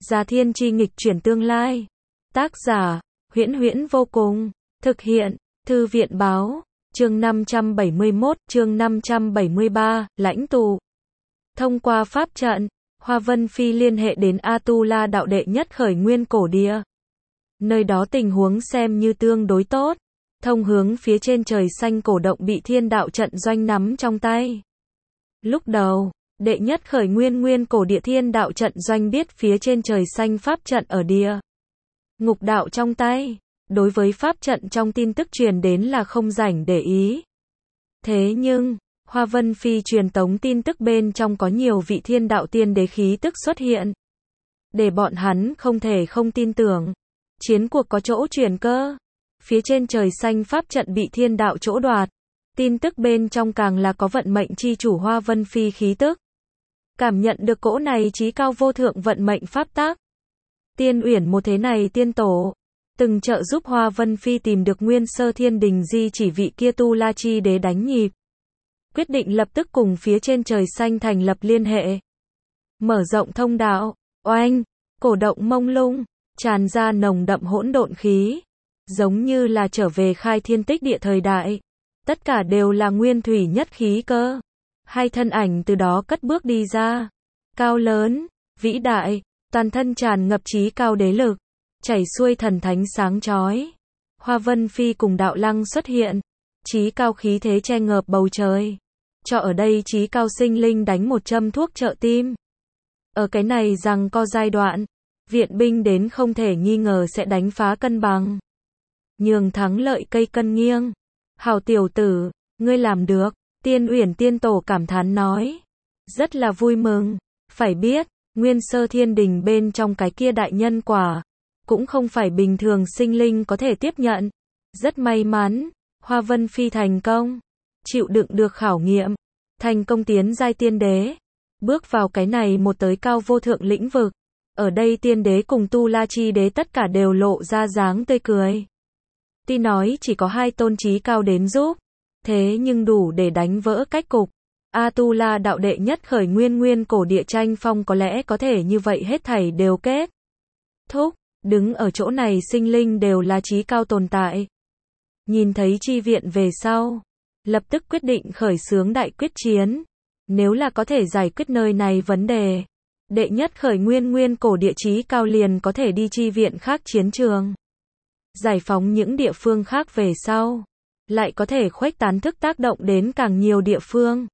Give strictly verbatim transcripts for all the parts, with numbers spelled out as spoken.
Gia thiên chi nghịch chuyển tương lai. Tác giả, Huyễn Huyễn vô cùng. Thực hiện, Thư viện báo. Chương năm trăm bảy mươi mốt, chương năm trăm bảy mươi ba, lãnh tụ. Thông qua pháp trận, Hoa Vân Phi liên hệ đến Atula đạo đệ nhất khởi nguyên cổ địa. Nơi đó tình huống xem như tương đối tốt. Thông hướng phía trên trời xanh cổ động bị thiên đạo trận doanh nắm trong tay. Lúc đầu, đệ nhất khởi nguyên nguyên cổ địa thiên đạo trận doanh biết phía trên trời xanh pháp trận ở địa ngục đạo trong tay. Đối với pháp trận trong tin tức truyền đến là không rảnh để ý. Thế nhưng, Hoa Vân Phi truyền tống tin tức bên trong có nhiều vị thiên đạo tiên đế khí tức xuất hiện. Để bọn hắn không thể không tin tưởng. Chiến cuộc có chỗ chuyển cơ. Phía trên trời xanh pháp trận bị thiên đạo chỗ đoạt. Tin tức bên trong càng là có vận mệnh chi chủ Hoa Vân Phi khí tức. Cảm nhận được cỗ này chí cao vô thượng vận mệnh pháp tác. Tiên uyển một thế này tiên tổ. Từng trợ giúp Hoa Vân Phi tìm được nguyên sơ thiên đình di chỉ vị kia tu la chi đế đánh nhịp. Quyết định lập tức cùng phía trên trời xanh thành lập liên hệ. Mở rộng thông đạo, oanh, cổ động mông lung, tràn ra nồng đậm hỗn độn khí. Giống như là trở về khai thiên tích địa thời đại. Tất cả đều là nguyên thủy nhất khí cơ. Hai thân ảnh từ đó cất bước đi ra. Cao lớn, vĩ đại, toàn thân tràn ngập chí cao đế lực. Chảy xuôi thần thánh sáng chói. Hoa Vân Phi cùng đạo lăng xuất hiện. Chí cao khí thế che ngợp bầu trời. Cho ở đây chí cao sinh linh đánh một châm thuốc trợ tim. Ở cái này rằng co giai đoạn. Viện binh đến không thể nghi ngờ sẽ đánh phá cân bằng. Nhường thắng lợi cây cân nghiêng. Hảo tiểu tử, ngươi làm được. Tiên Uyển tiên tổ cảm thán nói. Rất là vui mừng. Phải biết, nguyên sơ thiên đình bên trong cái kia đại nhân quả. Cũng không phải bình thường sinh linh có thể tiếp nhận. Rất may mắn, Hoa Vân Phi thành công. Chịu đựng được khảo nghiệm. Thành công tiến giai tiên đế. Bước vào cái này một tới cao vô thượng lĩnh vực. Ở đây tiên đế cùng tu la chi đế tất cả đều lộ ra dáng tươi cười. Tuy nói chỉ có hai tôn chí cao đến giúp. Thế nhưng đủ để đánh vỡ cách cục. Atula đạo đệ nhất khởi nguyên nguyên cổ địa tranh phong có lẽ có thể như vậy hết thảy đều kết thúc. Đứng ở chỗ này sinh linh đều là chí cao tồn tại. Nhìn thấy chi viện về sau. Lập tức quyết định khởi xướng đại quyết chiến. Nếu là có thể giải quyết nơi này vấn đề. Đệ nhất khởi nguyên nguyên cổ địa chí cao liền có thể đi chi viện khác chiến trường. Giải phóng những địa phương khác về sau. Lại có thể khuếch tán thức tác động đến càng nhiều địa phương.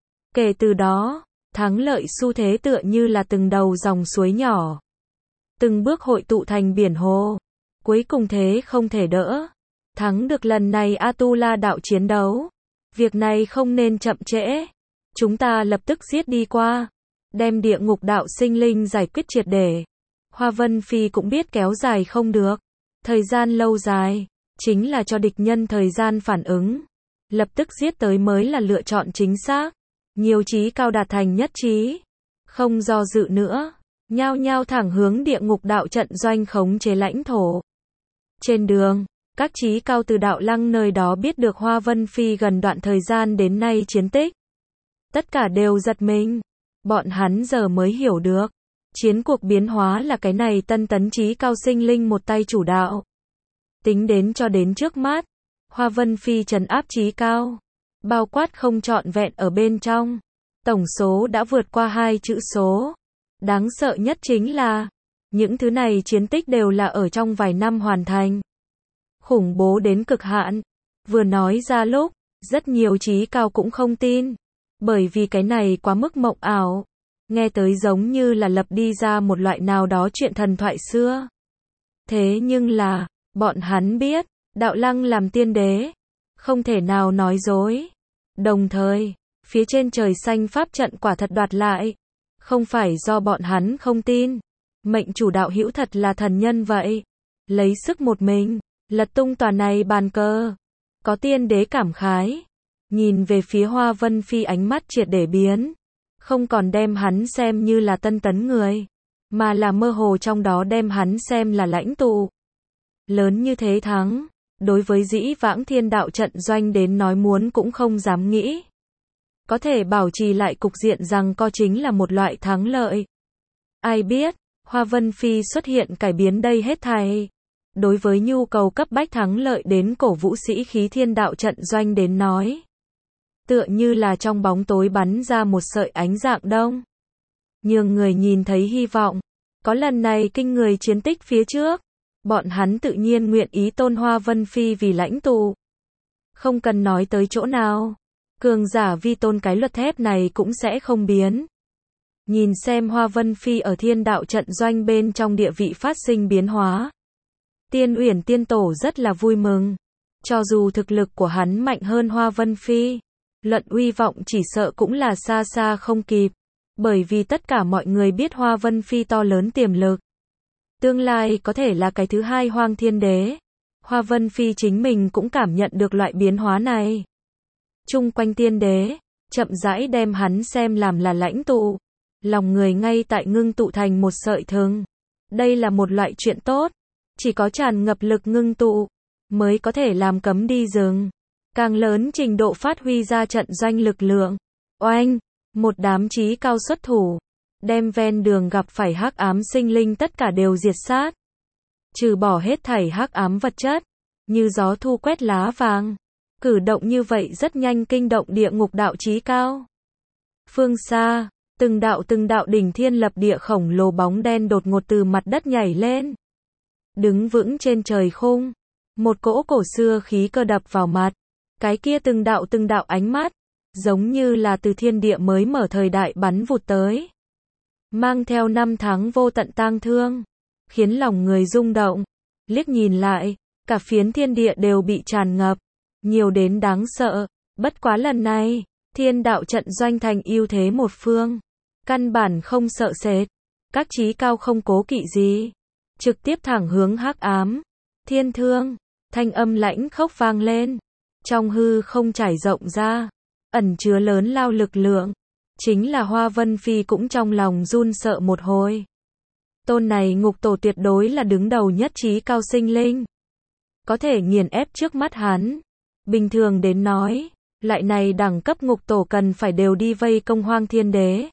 Kể từ đó, thắng lợi xu thế tựa như là từng đầu dòng suối nhỏ. Từng bước hội tụ thành biển hồ. Cuối cùng thế không thể đỡ. Thắng được lần này Atula đạo chiến đấu. Việc này không nên chậm trễ. Chúng ta lập tức giết đi qua. Đem địa ngục đạo sinh linh giải quyết triệt để. Hoa Vân Phi cũng biết kéo dài không được. Thời gian lâu dài. Chính là cho địch nhân thời gian phản ứng. Lập tức giết tới mới là lựa chọn chính xác. Nhiều chí cao đạt thành nhất trí. Không do dự nữa. Nhao nhao thẳng hướng địa ngục đạo trận doanh khống chế lãnh thổ. Trên đường, các chí cao từ đạo lăng nơi đó biết được Hoa Vân Phi gần đoạn thời gian đến nay chiến tích. Tất cả đều giật mình. Bọn hắn giờ mới hiểu được. Chiến cuộc biến hóa là cái này tân tấn chí cao sinh linh một tay chủ đạo. Tính đến cho đến trước mắt. Hoa Vân Phi trấn áp chí cao. Bao quát không trọn vẹn ở bên trong. Tổng số đã vượt qua hai chữ số. Đáng sợ nhất chính là, những thứ này chiến tích đều là ở trong vài năm hoàn thành. Khủng bố đến cực hạn. Vừa nói ra lúc, rất nhiều chí cao cũng không tin. Bởi vì cái này quá mức mộng ảo. Nghe tới giống như là lập đi ra một loại nào đó chuyện thần thoại xưa. Thế nhưng là, bọn hắn biết, đạo lăng làm tiên đế. Không thể nào nói dối. Đồng thời, phía trên trời xanh pháp trận quả thật đoạt lại. Không phải do bọn hắn không tin. Mệnh chủ đạo hữu thật là thần nhân vậy. Lấy sức một mình, lật tung tòa này bàn cờ. Có tiên đế cảm khái. Nhìn về phía Hoa Vân Phi ánh mắt triệt để biến. Không còn đem hắn xem như là tân tấn người. Mà là mơ hồ trong đó đem hắn xem là lãnh tụ. Lớn như thế thắng. Đối với dĩ vãng thiên đạo trận doanh đến nói muốn cũng không dám nghĩ. Có thể bảo trì lại cục diện rằng co chính là một loại thắng lợi. Ai biết, Hoa Vân Phi xuất hiện cải biến đây hết thảy. Đối với nhu cầu cấp bách thắng lợi đến cổ vũ sĩ khí thiên đạo trận doanh đến nói. Tựa như là trong bóng tối bắn ra một sợi ánh dạng đông. Nhường người nhìn thấy hy vọng. Có lần này kinh người chiến tích phía trước. Bọn hắn tự nhiên nguyện ý tôn Hoa Vân Phi vì lãnh tụ. Không cần nói tới chỗ nào. Cường giả vi tôn cái luật thép này cũng sẽ không biến. Nhìn xem Hoa Vân Phi ở thiên đạo trận doanh bên trong địa vị phát sinh biến hóa. Tiên Uyển Tiên Tổ rất là vui mừng. Cho dù thực lực của hắn mạnh hơn Hoa Vân Phi, luận uy vọng chỉ sợ cũng là xa xa không kịp. Bởi vì tất cả mọi người biết Hoa Vân Phi to lớn tiềm lực. Tương lai có thể là cái thứ hai Hoang Thiên Đế. Hoa Vân Phi chính mình cũng cảm nhận được loại biến hóa này. Chung quanh tiên đế, chậm rãi đem hắn xem làm là lãnh tụ. Lòng người ngay tại ngưng tụ thành một sợi thừng. Đây là một loại chuyện tốt. Chỉ có tràn ngập lực ngưng tụ, mới có thể làm cấm đi rừng. Càng lớn trình độ phát huy ra trận doanh lực lượng. Oanh, một đám chí cao xuất thủ. Đem ven đường gặp phải hắc ám sinh linh tất cả đều diệt sát. Trừ bỏ hết thảy hắc ám vật chất. Như gió thu quét lá vàng. Cử động như vậy rất nhanh kinh động địa ngục đạo chí cao. Phương xa, từng đạo từng đạo đỉnh thiên lập địa khổng lồ bóng đen đột ngột từ mặt đất nhảy lên. Đứng vững trên trời khung. Một cỗ cổ xưa khí cơ đập vào mặt. Cái kia từng đạo từng đạo ánh mắt. Giống như là từ thiên địa mới mở thời đại bắn vụt tới. Mang theo năm tháng vô tận tang thương. Khiến lòng người rung động. Liếc nhìn lại, cả phiến thiên địa đều bị tràn ngập. Nhiều đến đáng sợ. Bất quá lần này, thiên đạo trận doanh thành ưu thế một phương. Căn bản không sợ sệt. Các chí cao không cố kỵ gì. Trực tiếp thẳng hướng hắc ám. Thiên thương, thanh âm lãnh khốc vang lên. Trong hư không trải rộng ra. Ẩn chứa lớn lao lực lượng. Chính là Hoa Vân Phi cũng trong lòng run sợ một hồi. Tôn này ngục tổ tuyệt đối là đứng đầu nhất chí cao sinh linh. Có thể nghiền ép trước mắt hắn. Bình thường đến nói, lại này đẳng cấp ngục tổ cần phải đều đi vây công Hoang Thiên Đế.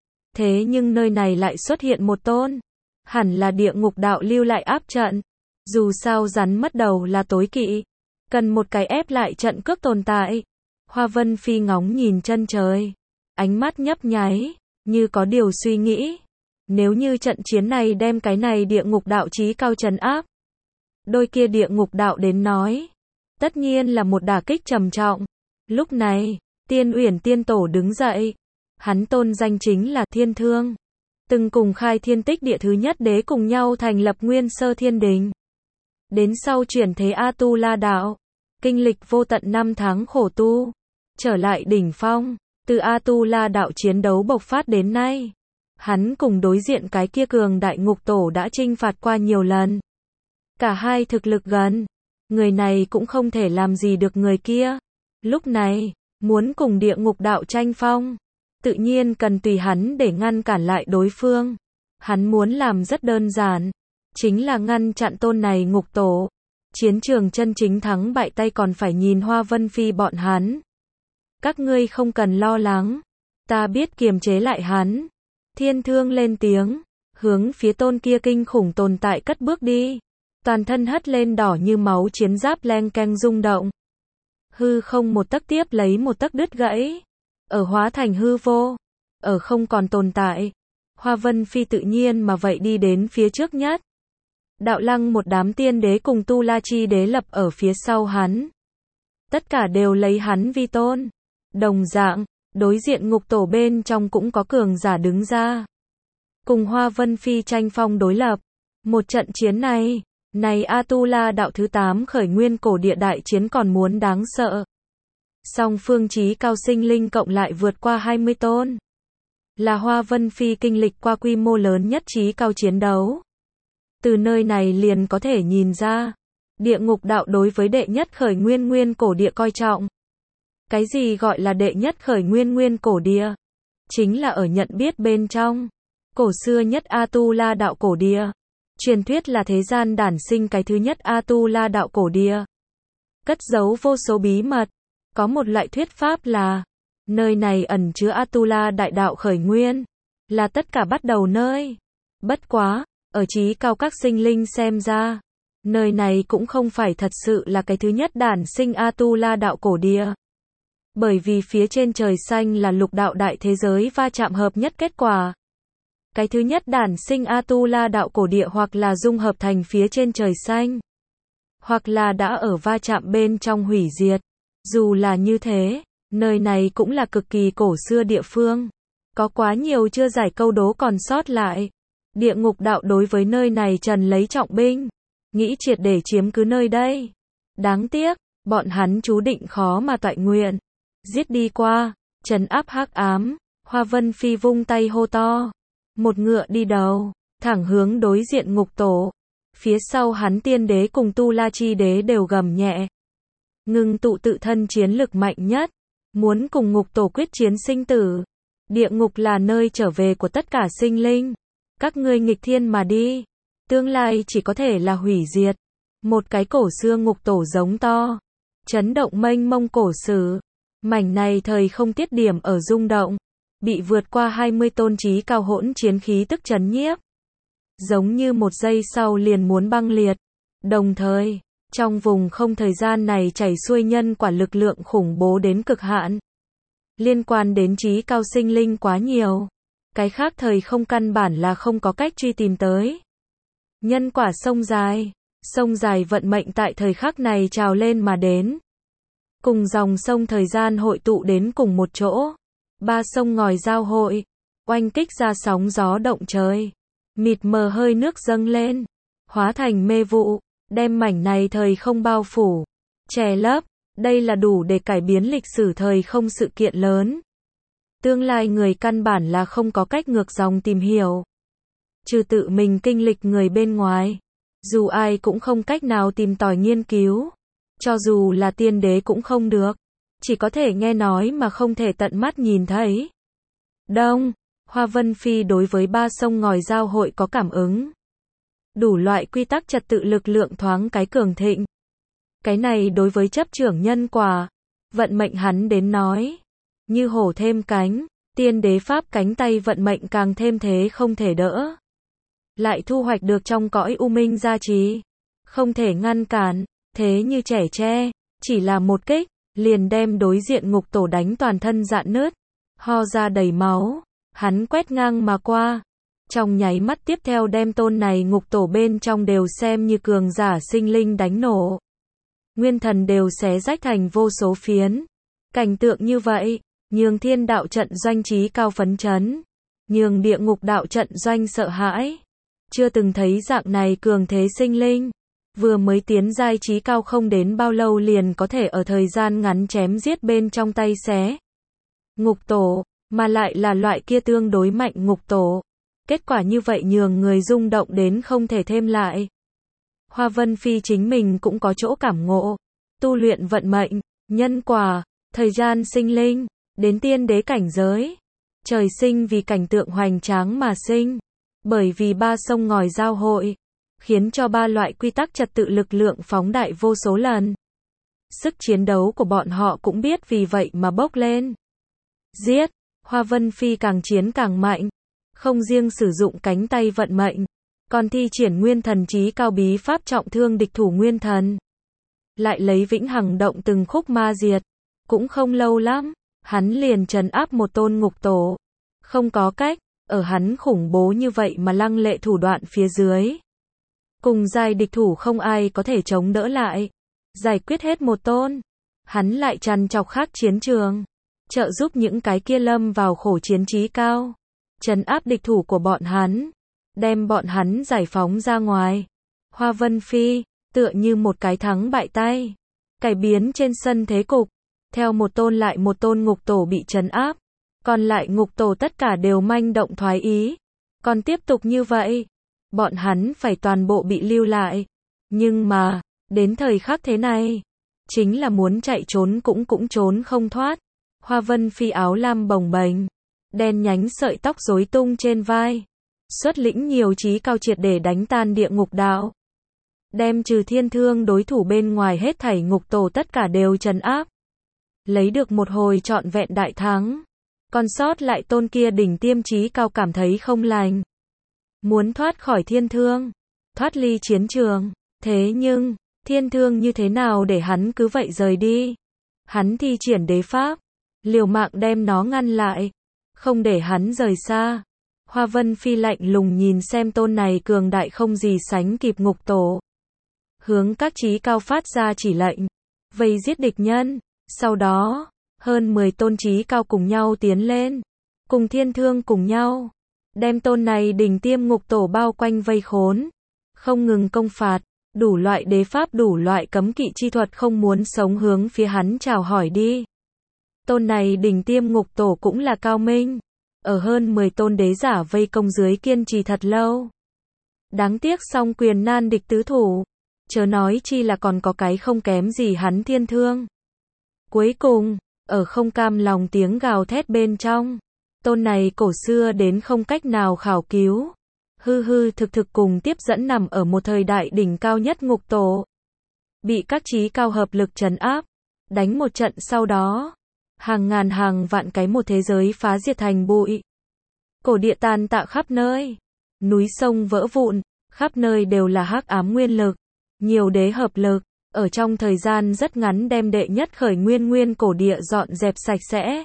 Thế nhưng nơi này lại xuất hiện một tôn. Hẳn là địa ngục đạo lưu lại áp trận. Dù sao rắn mất đầu là tối kỵ. Cần một cái ép lại trận cước tồn tại. Hoa Vân Phi ngóng nhìn chân trời. Ánh mắt nhấp nháy, như có điều suy nghĩ. Nếu như trận chiến này đem cái này địa ngục đạo chí cao trấn áp. Đôi kia địa ngục đạo đến nói. Tất nhiên là một đả kích trầm trọng. Lúc này, Tiên Uyển Tiên Tổ đứng dậy. Hắn tôn danh chính là Thiên Thương. Từng cùng khai thiên tích địa thứ nhất đế cùng nhau thành lập Nguyên Sơ Thiên Đình. Đến sau chuyển thế A-tu-la đạo. Kinh lịch vô tận năm tháng khổ tu. Trở lại đỉnh phong. Từ A-tu-la đạo chiến đấu bộc phát đến nay. Hắn cùng đối diện cái kia cường đại ngục tổ đã chinh phạt qua nhiều lần. Cả hai thực lực gần. Người này cũng không thể làm gì được người kia. Lúc này, muốn cùng địa ngục đạo tranh phong. Tự nhiên cần tùy hắn để ngăn cản lại đối phương. Hắn muốn làm rất đơn giản. Chính là ngăn chặn tôn này ngục tổ. Chiến trường chân chính thắng bại tay còn phải nhìn Hoa Vân Phi bọn hắn. Các ngươi không cần lo lắng. Ta biết kiềm chế lại hắn. Thiên Thương lên tiếng. Hướng phía tôn kia kinh khủng tồn tại cất bước đi. Toàn thân hất lên đỏ như máu chiến giáp leng keng rung động. Hư không một tấc tiếp lấy một tấc đứt gãy. Ở hóa thành hư vô. Ở không còn tồn tại. Hoa Vân Phi tự nhiên mà vậy đi đến phía trước nhất. Đạo Lăng một đám tiên đế cùng Tu La Chi đế lập ở phía sau hắn. Tất cả đều lấy hắn vi tôn. Đồng dạng, đối diện ngục tổ bên trong cũng có cường giả đứng ra. Cùng Hoa Vân Phi tranh phong đối lập. Một trận chiến này, này A-tu-la đạo thứ tám khởi nguyên cổ địa đại chiến còn muốn đáng sợ. Song phương chí cao sinh linh cộng lại vượt qua hai mươi tôn. Là Hoa Vân Phi kinh lịch qua quy mô lớn nhất chí cao chiến đấu. Từ nơi này liền có thể nhìn ra. Địa ngục đạo đối với đệ nhất khởi nguyên nguyên cổ địa coi trọng. Cái gì gọi là đệ nhất khởi nguyên nguyên cổ địa? Chính là ở nhận biết bên trong. Cổ xưa nhất A-tu-la đạo cổ địa. Truyền thuyết là thế gian đản sinh cái thứ nhất A-tu-la đạo cổ địa. Cất giấu vô số bí mật. Có một loại thuyết pháp là, nơi này ẩn chứa A-tu-la đại đạo khởi nguyên. Là tất cả bắt đầu nơi. Bất quá, ở trí cao các sinh linh xem ra, nơi này cũng không phải thật sự là cái thứ nhất đản sinh Atula đạo cổ địa. Bởi vì phía trên trời xanh là lục đạo đại thế giới va chạm hợp nhất kết quả. Cái thứ nhất đản sinh Atula đạo cổ địa hoặc là dung hợp thành phía trên trời xanh, hoặc là đã ở va chạm bên trong hủy diệt. Dù là như thế, nơi này cũng là cực kỳ cổ xưa địa phương. Có quá nhiều chưa giải câu đố còn sót lại. Địa ngục đạo đối với nơi này trần lấy trọng binh, nghĩ triệt để chiếm cứ nơi đây. Đáng tiếc, bọn hắn chú định khó mà toại nguyện. Giết đi qua, trấn áp hắc ám, Hoa Vân Phi vung tay hô to. Một ngựa đi đầu, thẳng hướng đối diện ngục tổ. Phía sau hắn tiên đế cùng Tu La Chi đế đều gầm nhẹ. Ngưng tụ tự thân chiến lực mạnh nhất, muốn cùng ngục tổ quyết chiến sinh tử. Địa ngục là nơi trở về của tất cả sinh linh. Các ngươi nghịch thiên mà đi, tương lai chỉ có thể là hủy diệt. Một cái cổ xưa ngục tổ giống to, chấn động mênh mông cổ sử. Mảnh này thời không tiết điểm ở rung động, bị vượt qua hai mươi tôn trí cao hỗn chiến khí tức chấn nhiếp. Giống như một giây sau liền muốn băng liệt. Đồng thời, trong vùng không thời gian này chảy xuôi nhân quả lực lượng khủng bố đến cực hạn. Liên quan đến trí cao sinh linh quá nhiều. Cái khác thời không căn bản là không có cách truy tìm tới. Nhân quả sông dài, sông dài vận mệnh tại thời khắc này trào lên mà đến. Cùng dòng sông thời gian hội tụ đến cùng một chỗ. Ba sông ngòi giao hội, oanh kích ra sóng gió động trời. Mịt mờ hơi nước dâng lên, hóa thành mê vụ, đem mảnh này thời không bao phủ, che lấp. Đây là đủ để cải biến lịch sử thời không sự kiện lớn. Tương lai người căn bản là không có cách ngược dòng tìm hiểu. Trừ tự mình kinh lịch người bên ngoài, dù ai cũng không cách nào tìm tòi nghiên cứu. Cho dù là tiên đế cũng không được. Chỉ có thể nghe nói mà không thể tận mắt nhìn thấy. Đông, Hoa Vân Phi đối với ba sông ngòi giao hội có cảm ứng. Đủ loại quy tắc trật tự lực lượng thoáng cái cường thịnh. Cái này đối với chấp trưởng nhân quả, vận mệnh hắn đến nói. Như hổ thêm cánh, tiên đế pháp cánh tay vận mệnh càng thêm thế không thể đỡ. Lại thu hoạch được trong cõi u minh gia trì. Không thể ngăn cản, thế như trẻ tre, chỉ là một kích, liền đem đối diện ngục tổ đánh toàn thân rạn nứt, ho ra đầy máu. Hắn quét ngang mà qua. Trong nháy mắt tiếp theo đem tôn này ngục tổ bên trong đều xem như cường giả sinh linh đánh nổ. Nguyên thần đều xé rách thành vô số phiến. Cảnh tượng như vậy, nhường thiên đạo trận doanh trí cao phấn chấn. Nhường địa ngục đạo trận doanh sợ hãi. Chưa từng thấy dạng này cường thế sinh linh. Vừa mới tiến giai trí cao không đến bao lâu liền có thể ở thời gian ngắn chém giết bên trong tay xé. Ngục tổ, mà lại là loại kia tương đối mạnh ngục tổ. Kết quả như vậy nhường người rung động đến không thể thêm lại. Hoa Vân Phi chính mình cũng có chỗ cảm ngộ. Tu luyện vận mệnh, nhân quả, thời gian sinh linh, đến tiên đế cảnh giới. Trời sinh vì cảnh tượng hoành tráng mà sinh. Bởi vì ba sông ngòi giao hội, khiến cho ba loại quy tắc trật tự lực lượng phóng đại vô số lần. Sức chiến đấu của bọn họ cũng biết vì vậy mà bốc lên. Giết, Hoa Vân Phi càng chiến càng mạnh. Không riêng sử dụng cánh tay vận mệnh, còn thi triển nguyên thần trí cao bí pháp trọng thương địch thủ nguyên thần. Lại lấy vĩnh hằng động từng khúc ma diệt. Cũng không lâu lắm, hắn liền trấn áp một tôn ngục tổ. Không có cách, ở hắn khủng bố như vậy mà lăng lệ thủ đoạn phía dưới. Cùng giai địch thủ không ai có thể chống đỡ lại. Giải quyết hết một tôn, hắn lại trằn trọc khác chiến trường. Trợ giúp những cái kia lâm vào khổ chiến trí cao. Trấn áp địch thủ của bọn hắn. Đem bọn hắn giải phóng ra ngoài. Hoa Vân Phi, tựa như một cái thắng bại tay. Cải biến trên sân thế cục. Theo một tôn lại một tôn ngục tổ bị trấn áp. Còn lại ngục tổ tất cả đều manh động thoái ý. Còn tiếp tục như vậy, bọn hắn phải toàn bộ bị lưu lại. Nhưng mà, đến thời khắc thế này, chính là muốn chạy trốn cũng cũng trốn không thoát. Hoa Vân Phi áo lam bồng bềnh, đen nhánh sợi tóc rối tung trên vai. Xuất lĩnh nhiều trí cao triệt để đánh tan địa ngục đạo. Đem trừ thiên thương đối thủ bên ngoài hết thảy ngục tổ tất cả đều trấn áp. Lấy được một hồi trọn vẹn đại thắng. Còn sót lại tôn kia đỉnh tiêm trí cao cảm thấy không lành. muốn thoát khỏi thiên thương, thoát ly chiến trường. Thế nhưng, thiên thương như thế nào để hắn cứ vậy rời đi? Hắn thi triển đế pháp, liều mạng đem nó ngăn lại, không để hắn rời xa. Hoa Vân Phi lạnh lùng nhìn xem tôn này cường đại không gì sánh kịp ngục tổ. Hướng các chí cao phát ra chỉ lệnh, vây giết địch nhân. Sau đó, hơn mười tôn chí cao cùng nhau tiến lên, cùng thiên thương cùng nhau, đem tôn này đỉnh tiêm ngục tổ bao quanh vây khốn, không ngừng công phạt, đủ loại đế pháp đủ loại cấm kỵ chi thuật không muốn sống hướng phía hắn chào hỏi đi. Tôn này đỉnh tiêm ngục tổ cũng là cao minh, ở hơn mười tôn đế giả vây công dưới kiên trì thật lâu. Đáng tiếc song quyền nan địch tứ thủ, chớ nói chi là còn có cái không kém gì hắn thiên thương. Cuối cùng, ở không cam lòng tiếng gào thét bên trong, tôn này cổ xưa đến không cách nào khảo cứu, hư hư thực thực cùng tiếp dẫn nằm ở một thời đại đỉnh cao nhất ngục tổ. Bị các chí cao hợp lực trấn áp, đánh một trận sau đó, hàng ngàn hàng vạn cái một thế giới phá diệt thành bụi. Cổ địa tàn tạ khắp nơi, núi sông vỡ vụn, khắp nơi đều là hắc ám nguyên lực, nhiều đế hợp lực, ở trong thời gian rất ngắn đem đệ nhất khởi nguyên nguyên cổ địa dọn dẹp sạch sẽ.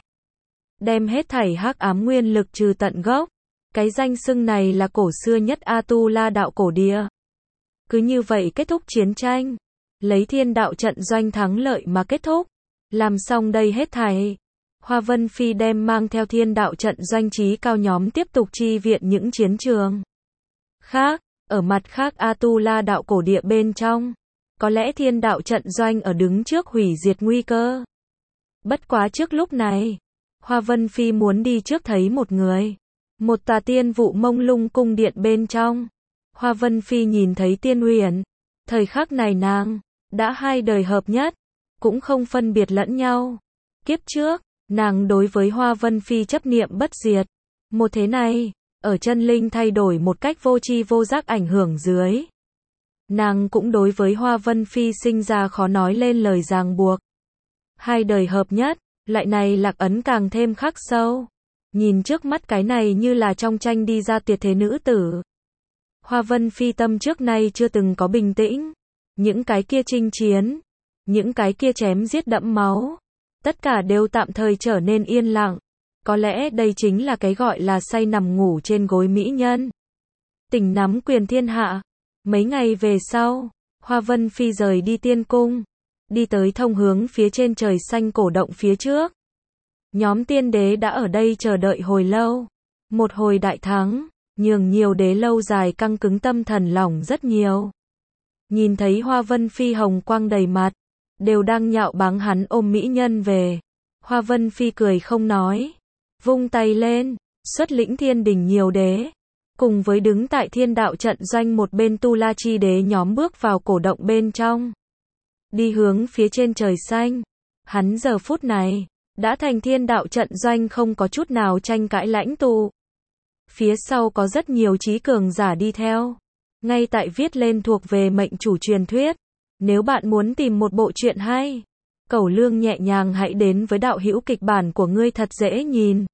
Đem hết thảy hắc ám nguyên lực trừ tận gốc. Cái danh xưng này là cổ xưa nhất A-tu-la đạo cổ địa. Cứ như vậy kết thúc chiến tranh, lấy thiên đạo trận doanh thắng lợi mà kết thúc. Làm xong đây hết thảy, Hoa Vân Phi đem mang theo thiên đạo trận doanh chí cao nhóm tiếp tục chi viện những chiến trường khác. Ở mặt khác A-tu-la đạo cổ địa bên trong, có lẽ thiên đạo trận doanh ở đứng trước hủy diệt nguy cơ. Bất quá trước lúc này, Hoa Vân Phi muốn đi trước thấy một người. Một tà tiên vụ mông lung cung điện bên trong, Hoa Vân Phi nhìn thấy Tiên Huyền. Thời khắc này nàng đã hai đời hợp nhất, cũng không phân biệt lẫn nhau. Kiếp trước, nàng đối với Hoa Vân Phi chấp niệm bất diệt. Một thế này, ở chân linh thay đổi một cách vô tri vô giác ảnh hưởng dưới, nàng cũng đối với Hoa Vân Phi sinh ra khó nói lên lời ràng buộc. Hai đời hợp nhất, lại này lạc ấn càng thêm khắc sâu. Nhìn trước mắt cái này như là trong tranh đi ra tuyệt thế nữ tử. Hoa Vân Phi tâm trước nay chưa từng có bình tĩnh. Những cái kia chinh chiến, những cái kia chém giết đẫm máu, tất cả đều tạm thời trở nên yên lặng. Có lẽ đây chính là cái gọi là say nằm ngủ trên gối mỹ nhân, tỉnh nắm quyền thiên hạ. Mấy ngày về sau, Hoa Vân Phi rời đi tiên cung, đi tới thông hướng phía trên trời xanh cổ động phía trước. Nhóm tiên đế đã ở đây chờ đợi hồi lâu. Một hồi đại thắng, nhường nhiều đế lâu dài căng cứng tâm thần lỏng rất nhiều. Nhìn thấy Hoa Vân Phi hồng quang đầy mặt, đều đang nhạo báng hắn ôm mỹ nhân về. Hoa Vân Phi cười không nói, vung tay lên, xuất lĩnh thiên đình nhiều đế, cùng với đứng tại thiên đạo trận doanh một bên Tu La Chi đế nhóm bước vào cổ động bên trong, đi hướng phía trên trời xanh. Hắn giờ phút này đã thành thiên đạo trận doanh không có chút nào tranh cãi lãnh tụ. Phía sau có rất nhiều trí cường giả đi theo, ngay tại viết lên thuộc về mệnh chủ truyền thuyết. Nếu bạn muốn tìm một bộ truyện hay, cẩu lương nhẹ nhàng hãy đến với đạo hữu kịch bản của ngươi thật dễ nhìn.